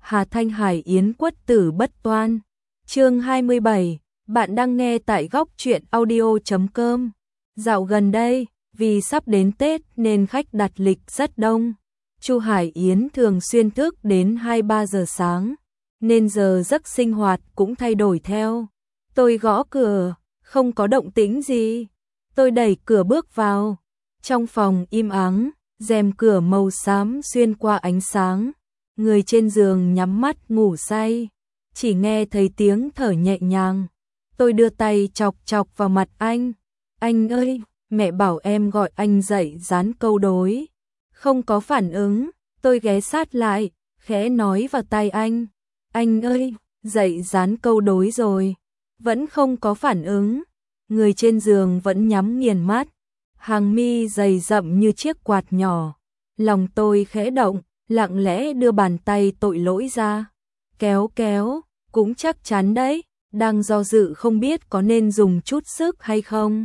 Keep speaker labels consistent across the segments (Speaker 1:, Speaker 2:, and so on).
Speaker 1: Hà Thanh Hải Yến Quất Tử Bất Toan. Chương 27, bạn đang nghe tại góc truyện audio.com. Dạo gần đây, vì sắp đến Tết nên khách đặt lịch rất đông. Chu Hải Yến thường xuyên thức đến 2-3 giờ sáng, nên giờ giấc sinh hoạt cũng thay đổi theo. Tôi gõ cửa, không có động tĩnh gì. Tôi đẩy cửa bước vào. Trong phòng im ắng, rèm cửa màu xám xuyên qua ánh sáng. Người trên giường nhắm mắt ngủ say, chỉ nghe thấy tiếng thở nhẹ nhàng. Tôi đưa tay chọc chọc vào mặt anh. Anh ơi, mẹ bảo em gọi anh dậy dán câu đối. Không có phản ứng, tôi ghé sát lại, khẽ nói vào tai anh. Anh ơi, dậy dán câu đối rồi. Vẫn không có phản ứng. Người trên giường vẫn nhắm nghiền mắt, hàng mi dày rậm như chiếc quạt nhỏ. Lòng tôi khẽ động, lặng lẽ đưa bàn tay tội lỗi ra. Kéo kéo, cũng chắc chắn đấy, đang do dự không biết có nên dùng chút sức hay không.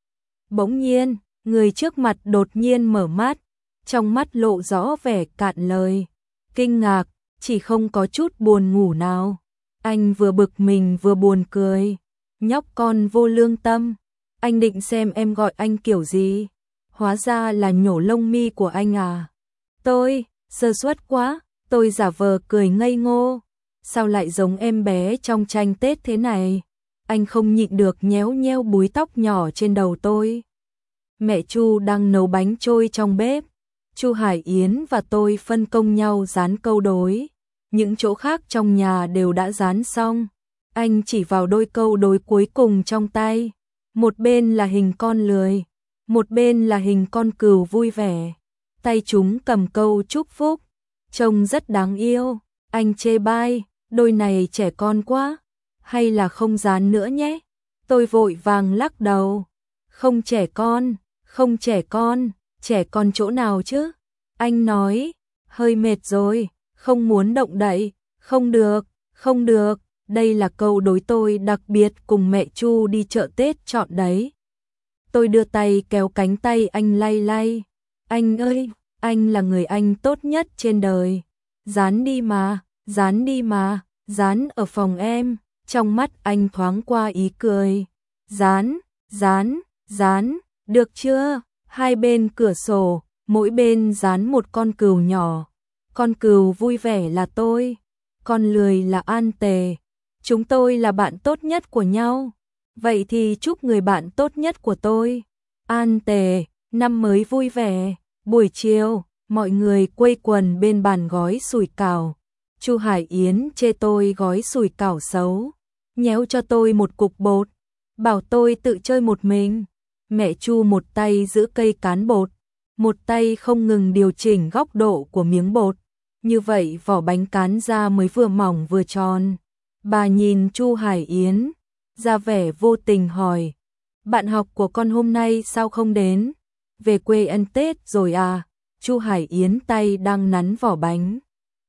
Speaker 1: Bỗng nhiên, người trước mặt đột nhiên mở mắt, trong mắt lộ rõ vẻ cạn lời. Kinh ngạc, chỉ không có chút buồn ngủ nào. Anh vừa bực mình vừa buồn cười. Nhóc con vô lương tâm, anh định xem em gọi anh kiểu gì? Hóa ra là nhổ lông mi của anh à? Tôi, sơ suất quá, tôi giả vờ cười ngây ngô. Sao lại giống em bé trong tranh Tết thế này? Anh không nhịn được nhéo nhéo búi tóc nhỏ trên đầu tôi. Mẹ Chu đang nấu bánh trôi trong bếp. Chu Hải Yến và tôi phân công nhau dán câu đối. Những chỗ khác trong nhà đều đã dán xong. Anh chỉ vào đôi câu đối cuối cùng trong tay. Một bên là hình con lười, một bên là hình con cừu vui vẻ. Tay chúng cầm câu chúc phúc, trông rất đáng yêu. Anh chê bai, đôi này trẻ con quá, hay là không dán nữa nhé. Tôi vội vàng lắc đầu. Không trẻ con, không trẻ con chỗ nào chứ? Anh nói, hơi mệt rồi, không muốn động đậy. Không được, không được, đây là câu đối tôi đặc biệt cùng mẹ Chu đi chợ Tết chọn đấy. Tôi đưa tay kéo cánh tay anh lay lay. Anh ơi, anh là người anh tốt nhất trên đời. Dán đi mà, dán đi mà, dán ở phòng em. Trong mắt anh thoáng qua ý cười. Dán, dán, dán, được chưa? Hai bên cửa sổ, mỗi bên dán một con cừu nhỏ. Con cừu vui vẻ là tôi, con lười là An Tề. Chúng tôi là bạn tốt nhất của nhau. Vậy thì chúc người bạn tốt nhất của tôi, An Tề, năm mới vui vẻ. Buổi chiều, mọi người quây quần bên bàn gói sủi cảo. Chu Hải Yến chê tôi gói sủi cảo xấu, nhéo cho tôi một cục bột, bảo tôi tự chơi một mình. Mẹ Chu một tay giữ cây cán bột, một tay không ngừng điều chỉnh góc độ của miếng bột. Như vậy vỏ bánh cán ra mới vừa mỏng vừa tròn. Bà nhìn Chu Hải Yến, ra vẻ vô tình hỏi, bạn học của con hôm nay sao không đến? Về quê ăn Tết rồi à? Chu Hải Yến tay đang nắn vỏ bánh,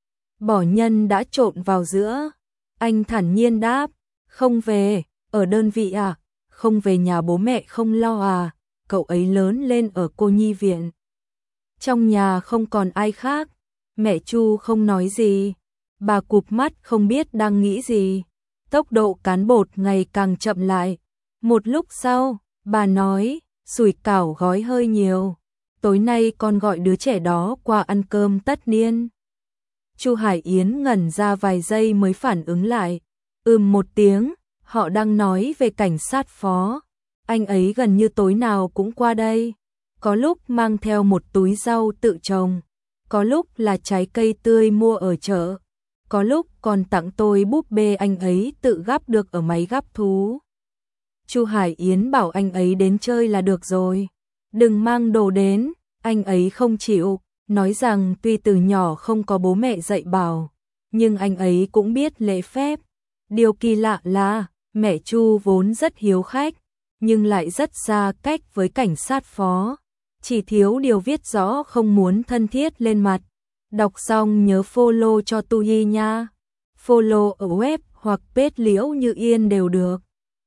Speaker 1: bỏ nhân đã trộn vào giữa. Anh thản nhiên đáp, không về, ở đơn vị à? Không về nhà bố mẹ không lo à? Cậu ấy lớn lên ở cô nhi viện, trong nhà không còn ai khác. Mẹ Chu không nói gì, bà cụp mắt không biết đang nghĩ gì. Tốc độ cán bột ngày càng chậm lại. Một lúc sau, bà nói, sủi cảo gói hơi nhiều. Tối nay con gọi đứa trẻ đó qua ăn cơm tất niên. Chu Hải Yến ngẩn ra vài giây mới phản ứng lại. Một tiếng, họ đang nói về cảnh sát phó. Anh ấy gần như tối nào cũng qua đây. Có lúc mang theo một túi rau tự trồng, có lúc là trái cây tươi mua ở chợ, có lúc còn tặng tôi búp bê anh ấy tự gắp được ở máy gắp thú. Chu Hải Yến bảo anh ấy đến chơi là được rồi, đừng mang đồ đến. Anh ấy không chịu, nói rằng tuy từ nhỏ không có bố mẹ dạy bảo, nhưng anh ấy cũng biết lễ phép. Điều kỳ lạ là mẹ Chu vốn rất hiếu khách, nhưng lại rất xa cách với cảnh sát phó. Chỉ thiếu điều viết rõ không muốn thân thiết lên mặt. Đọc xong nhớ follow cho Tuyi nha. Follow ở web hoặc page Liễu Như Yên đều được.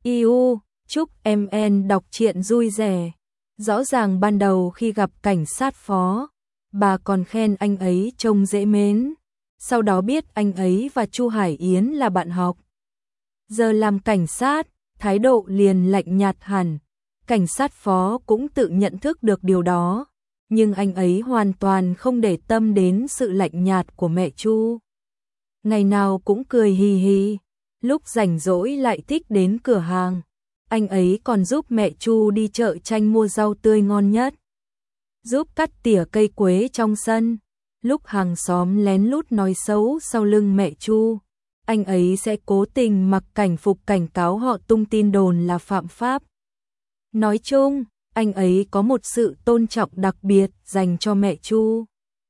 Speaker 1: Chúc MN đọc truyện vui vẻ. Rõ ràng ban đầu khi gặp cảnh sát phó, bà còn khen anh ấy trông dễ mến. sau đó biết anh ấy và Chu Hải Yến là bạn học. Giờ làm cảnh sát, thái độ liền lạnh nhạt hẳn. Cảnh sát phó cũng tự nhận thức được điều đó, nhưng anh ấy hoàn toàn không để tâm đến sự lạnh nhạt của mẹ Chu. Ngày nào cũng cười hì hì, lúc rảnh rỗi lại thích đến cửa hàng. Anh ấy còn giúp mẹ Chu đi chợ tranh mua rau tươi ngon nhất, giúp cắt tỉa cây quế trong sân. Lúc hàng xóm lén lút nói xấu sau lưng mẹ Chu, anh ấy sẽ cố tình mặc cảnh phục cảnh cáo họ tung tin đồn là phạm pháp. Nói chung, anh ấy có một sự tôn trọng đặc biệt dành cho mẹ Chu.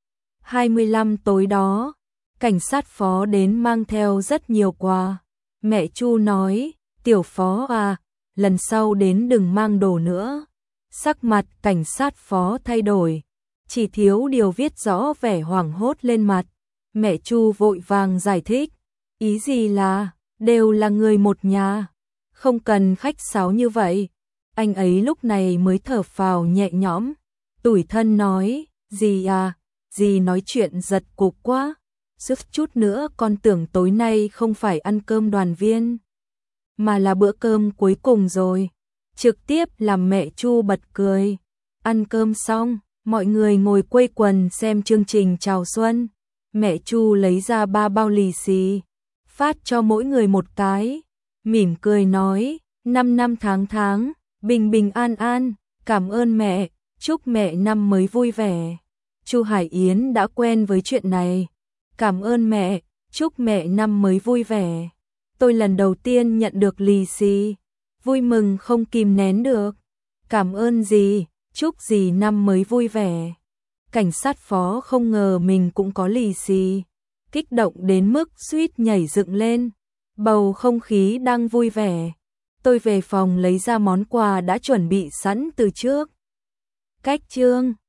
Speaker 1: 25 tối đó, cảnh sát phó đến mang theo rất nhiều quà. Mẹ Chu nói, tiểu phó à, lần sau đến đừng mang đồ nữa. Sắc mặt cảnh sát phó thay đổi, chỉ thiếu điều viết rõ vẻ hoảng hốt lên mặt. Mẹ Chu vội vàng giải thích, ý gì là, đều là người một nhà, không cần khách sáo như vậy. Anh ấy lúc này mới thở phào nhẹ nhõm, tủi thân nói, dì à, dì nói chuyện giật cục quá, suýt chút nữa con tưởng tối nay không phải ăn cơm đoàn viên, mà là bữa cơm cuối cùng rồi. Trực tiếp làm mẹ Chu bật cười. Ăn cơm xong, mọi người ngồi quây quần xem chương trình chào xuân. Mẹ Chu lấy ra 3 bao lì xì, phát cho mỗi người một cái, mỉm cười nói, 5 năm tháng tháng, bình bình an an, cảm ơn mẹ, chúc mẹ năm mới vui vẻ. Chu Hải Yến đã quen với chuyện này. Cảm ơn mẹ, chúc mẹ năm mới vui vẻ. Tôi lần đầu tiên nhận được lì xì, vui mừng không kìm nén được. Cảm ơn dì, chúc dì năm mới vui vẻ. Cảnh sát phó không ngờ mình cũng có lì xì, kích động đến mức suýt nhảy dựng lên. Bầu không khí đang vui vẻ. Tôi về phòng lấy ra món quà đã chuẩn bị sẵn từ trước. Cách chương